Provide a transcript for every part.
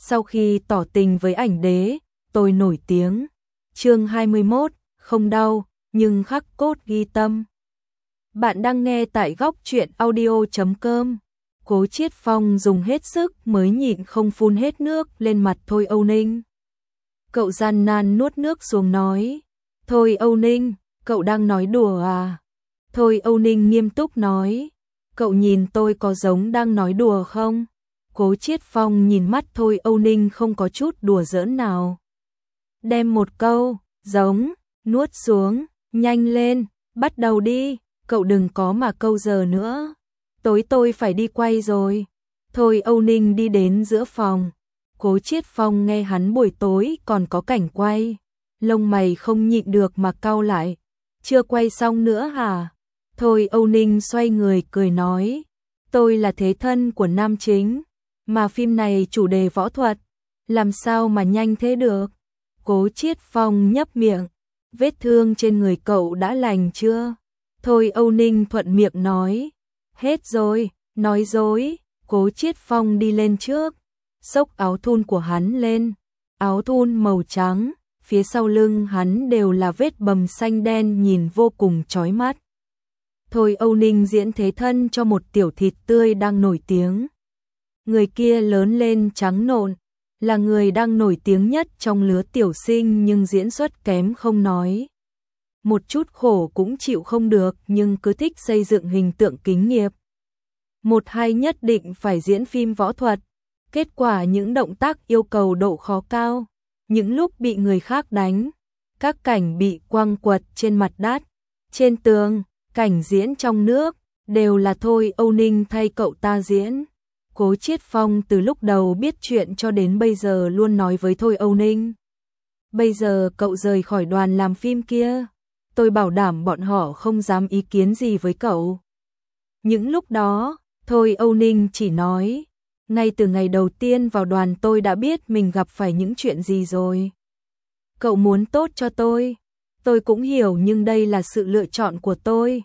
sau khi tỏ tình với ảnh đế, tôi nổi tiếng. Chương 21, không đau, nhưng khắc cốt ghi tâm. Bạn đang nghe tại góc truyện audio.com. Cố Chiết Phong dùng hết sức mới nhịn không phun hết nước lên mặt Thôi Âu Ninh. Cậu gian nan nuốt nước xuống nói, Thôi Âu Ninh, cậu đang nói đùa à? Thôi Âu Ninh nghiêm túc nói, cậu nhìn tôi có giống đang nói đùa không? Cố Chiết Phong nhìn mắt Thôi Âu Ninh không có chút đùa giỡn nào. Đem một câu, giống, nuốt xuống, nhanh lên, bắt đầu đi, cậu đừng có mà câu giờ nữa. Tối tôi phải đi quay rồi. Thôi Âu Ninh đi đến giữa phòng. Cố Chiết Phong nghe hắn buổi tối còn có cảnh quay. Lông mày không nhịn được mà cau lại. Chưa quay xong nữa hả? Thôi Âu Ninh xoay người cười nói. Tôi là thế thân của nam chính. Mà phim này chủ đề võ thuật. Làm sao mà nhanh thế được? Cố Chiết Phong nhấp miệng. Vết thương trên người cậu đã lành chưa? Thôi Âu Ninh thuận miệng nói. Hết rồi, nói dối. Cố Chiết Phong đi lên trước, xốc áo thun của hắn lên. Áo thun màu trắng, phía sau lưng hắn đều là vết bầm xanh đen nhìn vô cùng chói mắt. Thôi Âu Ninh diễn thế thân cho một tiểu thịt tươi đang nổi tiếng. Người kia lớn lên trắng nộn, là người đang nổi tiếng nhất trong lứa tiểu sinh nhưng diễn xuất kém không nói. Một chút khổ cũng chịu không được nhưng cứ thích xây dựng hình tượng kính nghiệp. Một hai nhất định phải diễn phim võ thuật. Kết quả những động tác yêu cầu độ khó cao. Những lúc bị người khác đánh. Các cảnh bị quăng quật trên mặt đất, trên tường, cảnh diễn trong nước. Đều là Thôi Âu Ninh thay cậu ta diễn. Cố Chiết Phong từ lúc đầu biết chuyện cho đến bây giờ luôn nói với Thôi Âu Ninh. Bây giờ cậu rời khỏi đoàn làm phim kia. Tôi bảo đảm bọn họ không dám ý kiến gì với cậu. Những lúc đó, Thôi Âu Ninh chỉ nói, ngay từ ngày đầu tiên vào đoàn tôi đã biết mình gặp phải những chuyện gì rồi. Cậu muốn tốt cho tôi cũng hiểu nhưng đây là sự lựa chọn của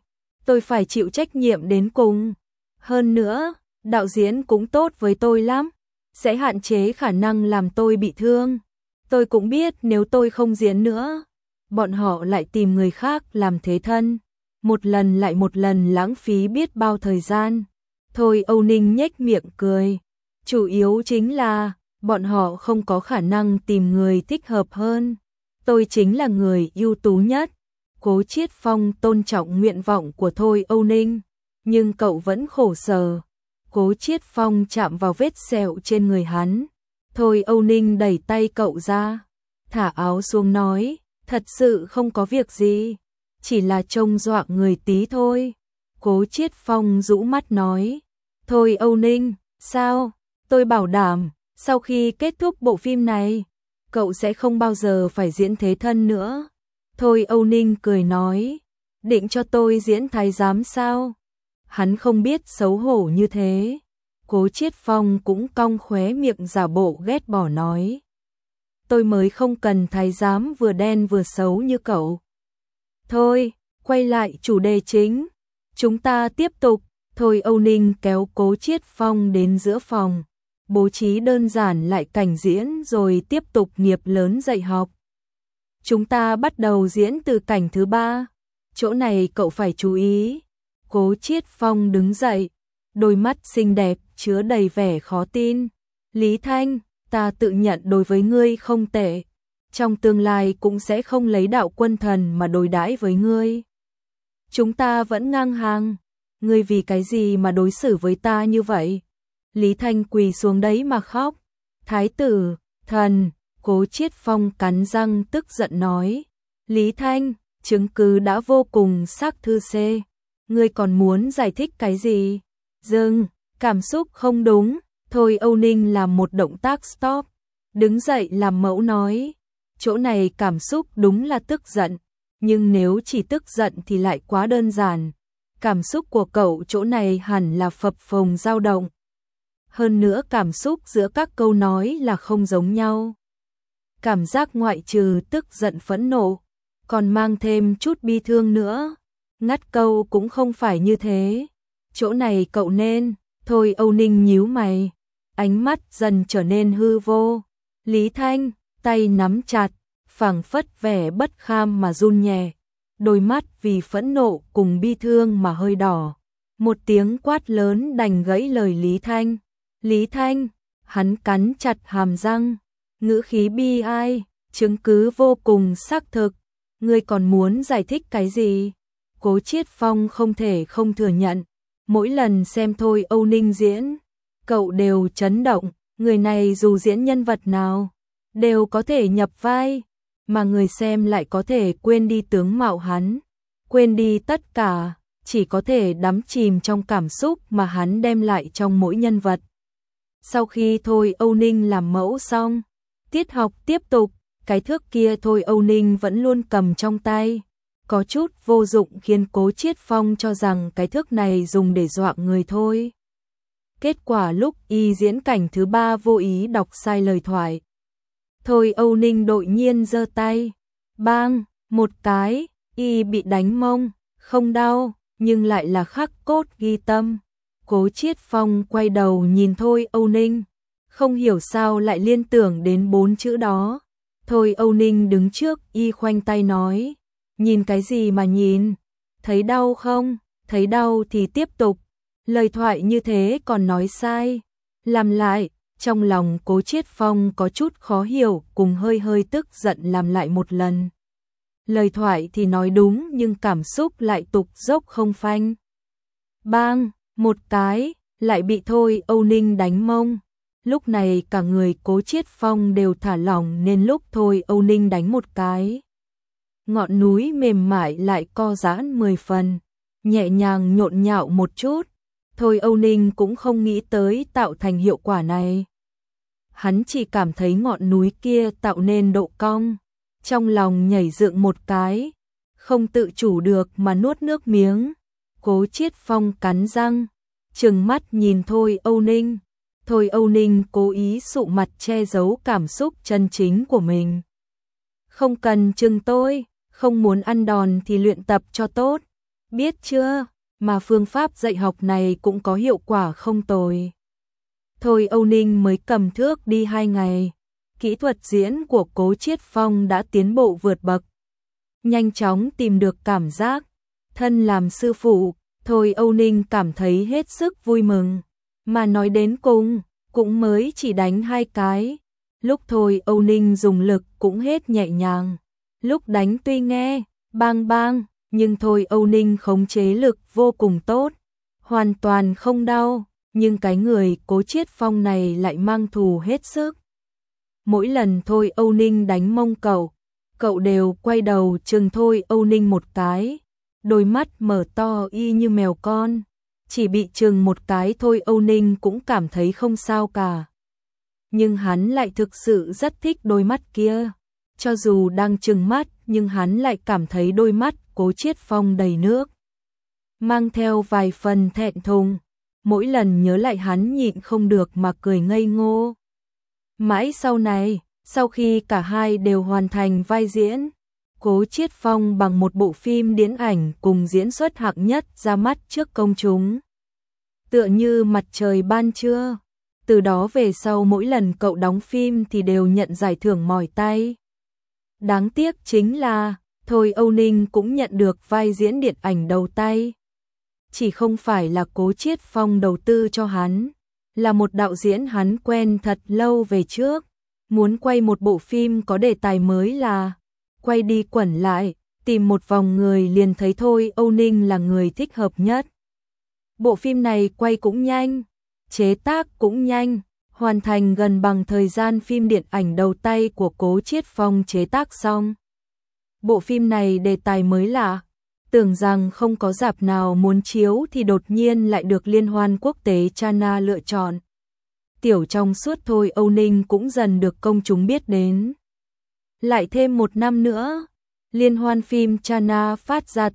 tôi phải chịu trách nhiệm đến cùng. Hơn nữa, đạo diễn cũng tốt với tôi lắm, sẽ hạn chế khả năng làm tôi bị thương. Tôi cũng biết nếu tôi không diễn nữa, bọn họ lại tìm người khác làm thế thân, một lần lại một lần lãng phí biết bao thời gian. Thôi Âu Ninh nhếch miệng cười, chủ yếu chính là bọn họ không có khả năng tìm người thích hợp hơn. Tôi chính là người ưu tú nhất. Cố Chiết Phong tôn trọng nguyện vọng của Thôi Âu Ninh, nhưng cậu vẫn khổ sở. Cố Chiết Phong chạm vào vết sẹo trên người hắn. Thôi Âu Ninh đẩy tay cậu ra, thả áo xuống nói, thật sự không có việc gì, chỉ là trông dọa người tí thôi. Cố Chiết Phong rũ mắt nói, Thôi Âu Ninh, sao? Tôi bảo đảm, sau khi kết thúc bộ phim này, cậu sẽ không bao giờ phải diễn thế thân nữa. Thôi Âu Ninh cười nói, định cho tôi diễn thái giám sao? Hắn không biết xấu hổ như thế. Cố Chiết Phong cũng cong khóe miệng giả bộ ghét bỏ nói, tôi mới không cần thái giám vừa đen vừa xấu như cậu. Thôi, quay lại chủ đề chính, chúng ta tiếp tục. Thôi Âu Ninh kéo Cố Chiết Phong đến giữa phòng, bố trí đơn giản lại cảnh diễn rồi tiếp tục nghiệp lớn dạy học. Chúng ta bắt đầu diễn từ cảnh thứ 3, chỗ này cậu phải chú ý. Cố Chiết Phong đứng dậy, đôi mắt xinh đẹp chứa đầy vẻ khó tin. Lý Thanh, ta tự nhận đối với ngươi không tệ, trong tương lai cũng sẽ không lấy đạo quân thần mà đối đãi với ngươi. Chúng ta vẫn ngang hàng, ngươi vì cái gì mà đối xử với ta như vậy? Lý Thanh quỳ xuống đấy mà khóc. Thái tử, thần, Cố Chiết Phong cắn răng tức giận nói. Lý Thanh, chứng cứ đã vô cùng xác thư xê, ngươi còn muốn giải thích cái gì? Dừng, cảm xúc không đúng. Thôi Âu Ninh làm một động tác stop, đứng dậy làm mẫu nói, chỗ này cảm xúc đúng là tức giận, nhưng nếu chỉ tức giận thì lại quá đơn giản. Cảm xúc của cậu chỗ này hẳn là phập phồng dao động. Hơn nữa cảm xúc giữa các câu nói là không giống nhau. Cảm giác ngoại trừ tức giận phẫn nộ, còn mang thêm chút bi thương nữa. Ngắt câu cũng không phải như thế. Chỗ này cậu nên. Thôi Âu Ninh nhíu mày. ánh mắt dần trở nên hư vô. Lý Thanh, tay nắm chặt, phảng phất vẻ bất kham mà run nhẹ, đôi mắt vì phẫn nộ cùng bi thương mà hơi đỏ. Một tiếng quát lớn đành gãy lời Lý Thanh. Lý Thanh, hắn cắn chặt hàm răng, ngữ khí bi ai, chứng cứ vô cùng xác thực. Ngươi còn muốn giải thích cái gì? Cố Chiết Phong không thể không thừa nhận. Mỗi lần xem Thôi Âu Ninh diễn, cậu đều chấn động. Người này dù diễn nhân vật nào, đều có thể nhập vai, mà người xem lại có thể quên đi tướng mạo hắn, quên đi tất cả, chỉ có thể đắm chìm trong cảm xúc mà hắn đem lại trong mỗi nhân vật. Sau khi Thôi Âu Ninh làm mẫu xong, tiết học tiếp tục, cái thước kia Thôi Âu Ninh vẫn luôn cầm trong tay, có chút vô dụng khiến Cố Chiết Phong cho rằng cái thước này dùng để dọa người thôi. Kết quả lúc y diễn cảnh thứ 3 vô ý đọc sai lời thoại. Thôi Âu Ninh đột nhiên giơ tay, bang, một cái, y bị đánh mông, không đau, nhưng lại là khắc cốt ghi tâm. Cố Chiết Phong quay đầu nhìn Thôi Âu Ninh, không hiểu sao lại liên tưởng đến 4 chữ đó. Thôi Âu Ninh đứng trước y khoanh tay nói, nhìn cái gì mà nhìn, thấy đau không, thấy đau thì tiếp tục. Lời thoại như thế còn nói sai, làm lại. Trong lòng Cố Chiết Phong có chút khó hiểu cùng hơi hơi tức giận làm lại một lần. Lời thoại thì nói đúng nhưng cảm xúc lại tụt dốc không phanh. Bang, một cái, lại bị Thôi Âu Ninh đánh mông. Lúc này cả người Cố Chiết Phong đều thả lỏng nên lúc Thôi Âu Ninh đánh một cái, ngọn núi mềm mại lại co giãn 10 phần, nhẹ nhàng nhộn nhạo một chút. Thôi Âu Ninh cũng không nghĩ tới tạo thành hiệu quả này. Hắn chỉ cảm thấy ngọn núi kia tạo nên độ cong, trong lòng nhảy dựng một cái, không tự chủ được mà nuốt nước miếng. Cố Chiết Phong cắn răng, trừng mắt nhìn Thôi Âu Ninh. Thôi Âu Ninh cố ý sụ mặt che giấu cảm xúc chân chính của mình. Không cần trừng tôi, không muốn ăn đòn thì luyện tập cho tốt, biết chưa? Mà phương pháp dạy học này cũng có hiệu quả không tồi. Thôi Âu Ninh mới cầm thước đi 2 ngày, kỹ thuật diễn của Cố Chiết Phong đã tiến bộ vượt bậc. Nhanh chóng tìm được cảm giác, thân làm sư phụ, Thôi Âu Ninh cảm thấy hết sức vui mừng. Mà nói đến cùng, cũng mới chỉ đánh 2 cái. Lúc Thôi Âu Ninh dùng lực cũng hết nhẹ nhàng. Lúc đánh tuy nghe, bang bang, nhưng Thôi Âu Ninh khống chế lực vô cùng tốt, hoàn toàn không đau, nhưng cái người Cố Chiết Phong này lại mang thù hết sức. Mỗi lần Thôi Âu Ninh đánh mông cậu đều quay đầu chừng Thôi Âu Ninh một cái, đôi mắt mở to y như mèo con, chỉ bị chừng một cái Thôi Âu Ninh cũng cảm thấy không sao cả. Nhưng hắn lại thực sự rất thích đôi mắt kia, cho dù đang chừng mắt nhưng hắn lại cảm thấy đôi mắt Cố Chiết Phong đầy nước, mang theo vài phần thẹn thùng. Mỗi lần nhớ lại hắn nhịn không được mà cười ngây ngô. Mãi sau này, sau khi cả hai đều hoàn thành vai diễn, Cố Chiết Phong bằng một bộ phim điện ảnh cùng diễn xuất hạng nhất ra mắt trước công chúng, tựa như mặt trời ban trưa. Từ đó về sau mỗi lần cậu đóng phim thì đều nhận giải thưởng mỏi tay. Đáng tiếc chính là Thôi Âu Ninh cũng nhận được vai diễn điện ảnh đầu tay. Chỉ không phải là Cố Chiết Phong đầu tư cho hắn, là một đạo diễn hắn quen thật lâu về trước. Muốn quay một bộ phim có đề tài mới là quay đi quẩn lại, tìm một vòng người liền thấy Thôi Âu Ninh là người thích hợp nhất. Bộ phim này quay cũng nhanh, chế tác cũng nhanh, hoàn thành gần bằng thời gian phim điện ảnh đầu tay của Cố Chiết Phong chế tác xong. Bộ phim này đề tài mới lạ, tưởng rằng không có rạp nào muốn chiếu thì đột nhiên lại được Liên hoan quốc tế Chana lựa chọn. Tiểu trong suốt Thôi Âu Ninh cũng dần được công chúng biết đến. Lại thêm 1 năm nữa, Liên hoan phim Chana phát ra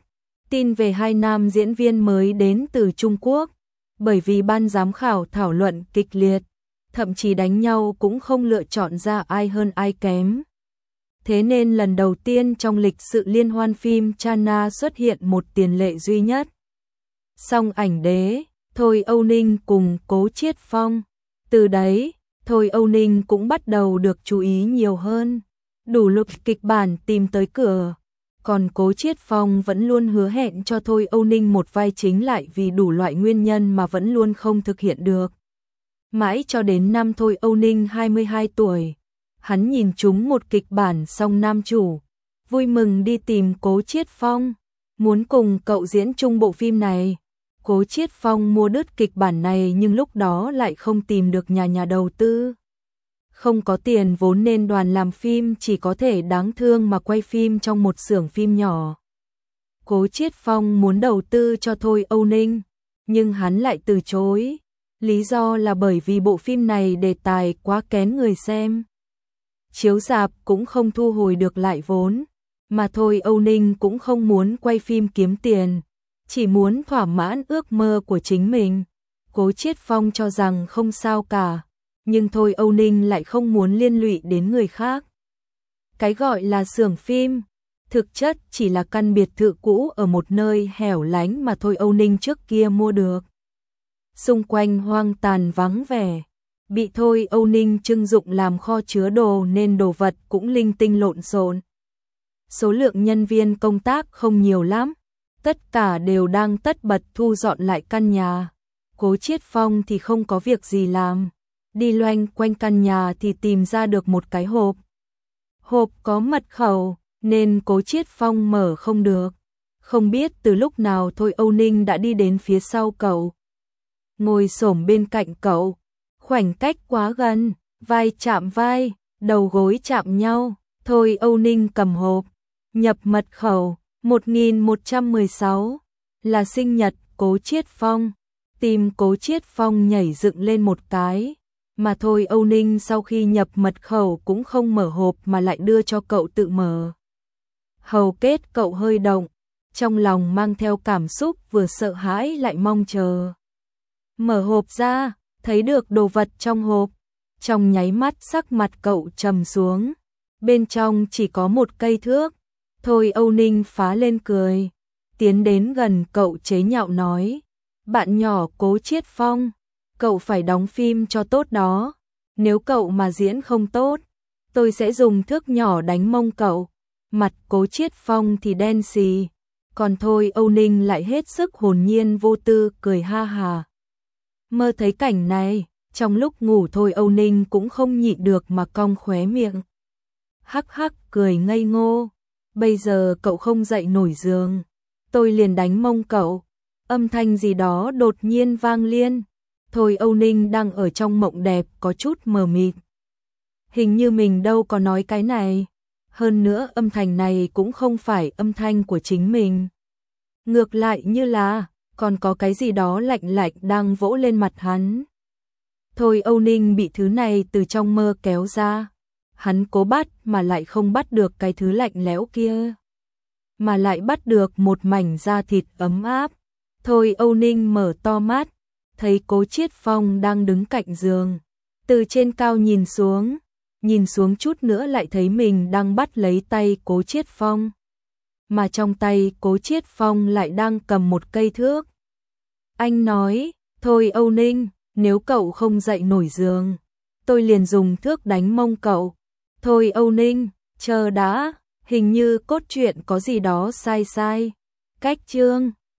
tin về 2 nam diễn viên mới đến từ Trung Quốc, bởi vì ban giám khảo thảo luận kịch liệt, thậm chí đánh nhau cũng không lựa chọn ra ai hơn ai kém. Thế nên lần đầu tiên trong lịch sử Liên hoan phim Chana xuất hiện một tiền lệ duy nhất. Song ảnh đế, Thôi Âu Ninh cùng Cố Chiết Phong, Từ đấy, Thôi Âu Ninh cũng bắt đầu được chú ý nhiều hơn. Đủ lúc kịch bản tìm tới cửa. Còn Cố Chiết Phong vẫn luôn hứa hẹn cho Thôi Âu Ninh một vai chính lại vì đủ loại nguyên nhân mà vẫn luôn không thực hiện được. Mãi cho đến năm Thôi Âu Ninh 22 tuổi, hắn nhìn trúng một kịch bản song nam chủ, vui mừng đi tìm Cố Chiết Phong, muốn cùng cậu diễn chung bộ phim này. Cố Chiết Phong mua đứt kịch bản này nhưng lúc đó lại không tìm được nhà đầu tư. Không có tiền vốn nên đoàn làm phim chỉ có thể đáng thương mà quay phim trong một xưởng phim nhỏ. Cố Chiết Phong muốn đầu tư cho Thôi Âu Ninh, nhưng hắn lại từ chối. Lý do là bởi vì bộ phim này đề tài quá kén người xem. Chiếu rạp cũng không thu hồi được lại vốn, mà Thôi Âu Ninh cũng không muốn quay phim kiếm tiền, chỉ muốn thỏa mãn ước mơ của chính mình. Cố Chiết Phong cho rằng không sao cả, nhưng Thôi Âu Ninh lại không muốn liên lụy đến người khác. Cái gọi là xưởng phim, thực chất chỉ là căn biệt thự cũ ở một nơi hẻo lánh mà Thôi Âu Ninh trước kia mua được. Xung quanh hoang tàn vắng vẻ, bị Thôi Âu Ninh trưng dụng làm kho chứa đồ nên đồ vật cũng linh tinh lộn xộn. Số lượng nhân viên công tác không nhiều lắm, tất cả đều đang tất bật thu dọn lại căn nhà. Cố Chiết Phong thì không có việc gì làm, đi loanh quanh căn nhà thì tìm ra được một cái hộp. Hộp có mật khẩu, nên Cố Chiết Phong mở không được. Không biết từ lúc nào Thôi Âu Ninh đã đi đến phía sau cậu, ngồi xổm bên cạnh cậu, khoảnh cách quá gần, vai chạm vai, đầu gối chạm nhau. Thôi Âu Ninh cầm hộp, nhập mật khẩu 1116, là sinh nhật Cố Chiết Phong. Tim Cố Chiết Phong nhảy dựng lên một cái, mà Thôi Âu Ninh sau khi nhập mật khẩu cũng không mở hộp mà lại đưa cho cậu tự mở. Hầu kết cậu hơi động, trong lòng mang theo cảm xúc vừa sợ hãi lại mong chờ. Mở hộp ra, thấy được đồ vật trong hộp, trong nháy mắt sắc mặt cậu trầm xuống. Bên trong chỉ có một cây thước. Thôi Âu Ninh phá lên cười, tiến đến gần cậu chế nhạo nói: "Bạn nhỏ Cố Chiết Phong, cậu phải đóng phim cho tốt đó. Nếu cậu mà diễn không tốt, tôi sẽ dùng thước nhỏ đánh mông cậu." Mặt Cố Chiết Phong thì đen xì, còn Thôi Âu Ninh lại hết sức hồn nhiên vô tư cười ha hà. Mơ thấy cảnh này, trong lúc ngủ Thôi Âu Ninh cũng không nhịn được mà cong khóe miệng. Hắc hắc cười ngây ngô, bây giờ cậu không dậy nổi giường, tôi liền đánh mông cậu. Âm thanh gì đó đột nhiên vang lên. Thôi Âu Ninh đang ở trong mộng đẹp có chút mờ mịt. Hình như mình đâu có nói cái này. Hơn nữa âm thanh này cũng không phải âm thanh của chính mình. Ngược lại như là còn có cái gì đó lạnh lạnh đang vỗ lên mặt hắn. Thôi Âu Ninh bị thứ này từ trong mơ kéo ra. Hắn cố bắt mà lại không bắt được cái thứ lạnh lẽo kia, mà lại bắt được một mảnh da thịt ấm áp. Thôi Âu Ninh mở to mắt, thấy Cố Chiết Phong đang đứng cạnh giường. Từ trên cao nhìn xuống chút nữa lại thấy mình đang bắt lấy tay Cố Chiết Phong. Mà trong tay Cố Chiết Phong lại đang cầm một cây thước. Anh nói: "Thôi Âu Ninh, nếu cậu không dậy nổi giường, tôi liền dùng thước đánh mông cậu." Thôi Âu Ninh, chờ đã, hình như cốt truyện có gì đó sai. Cách chương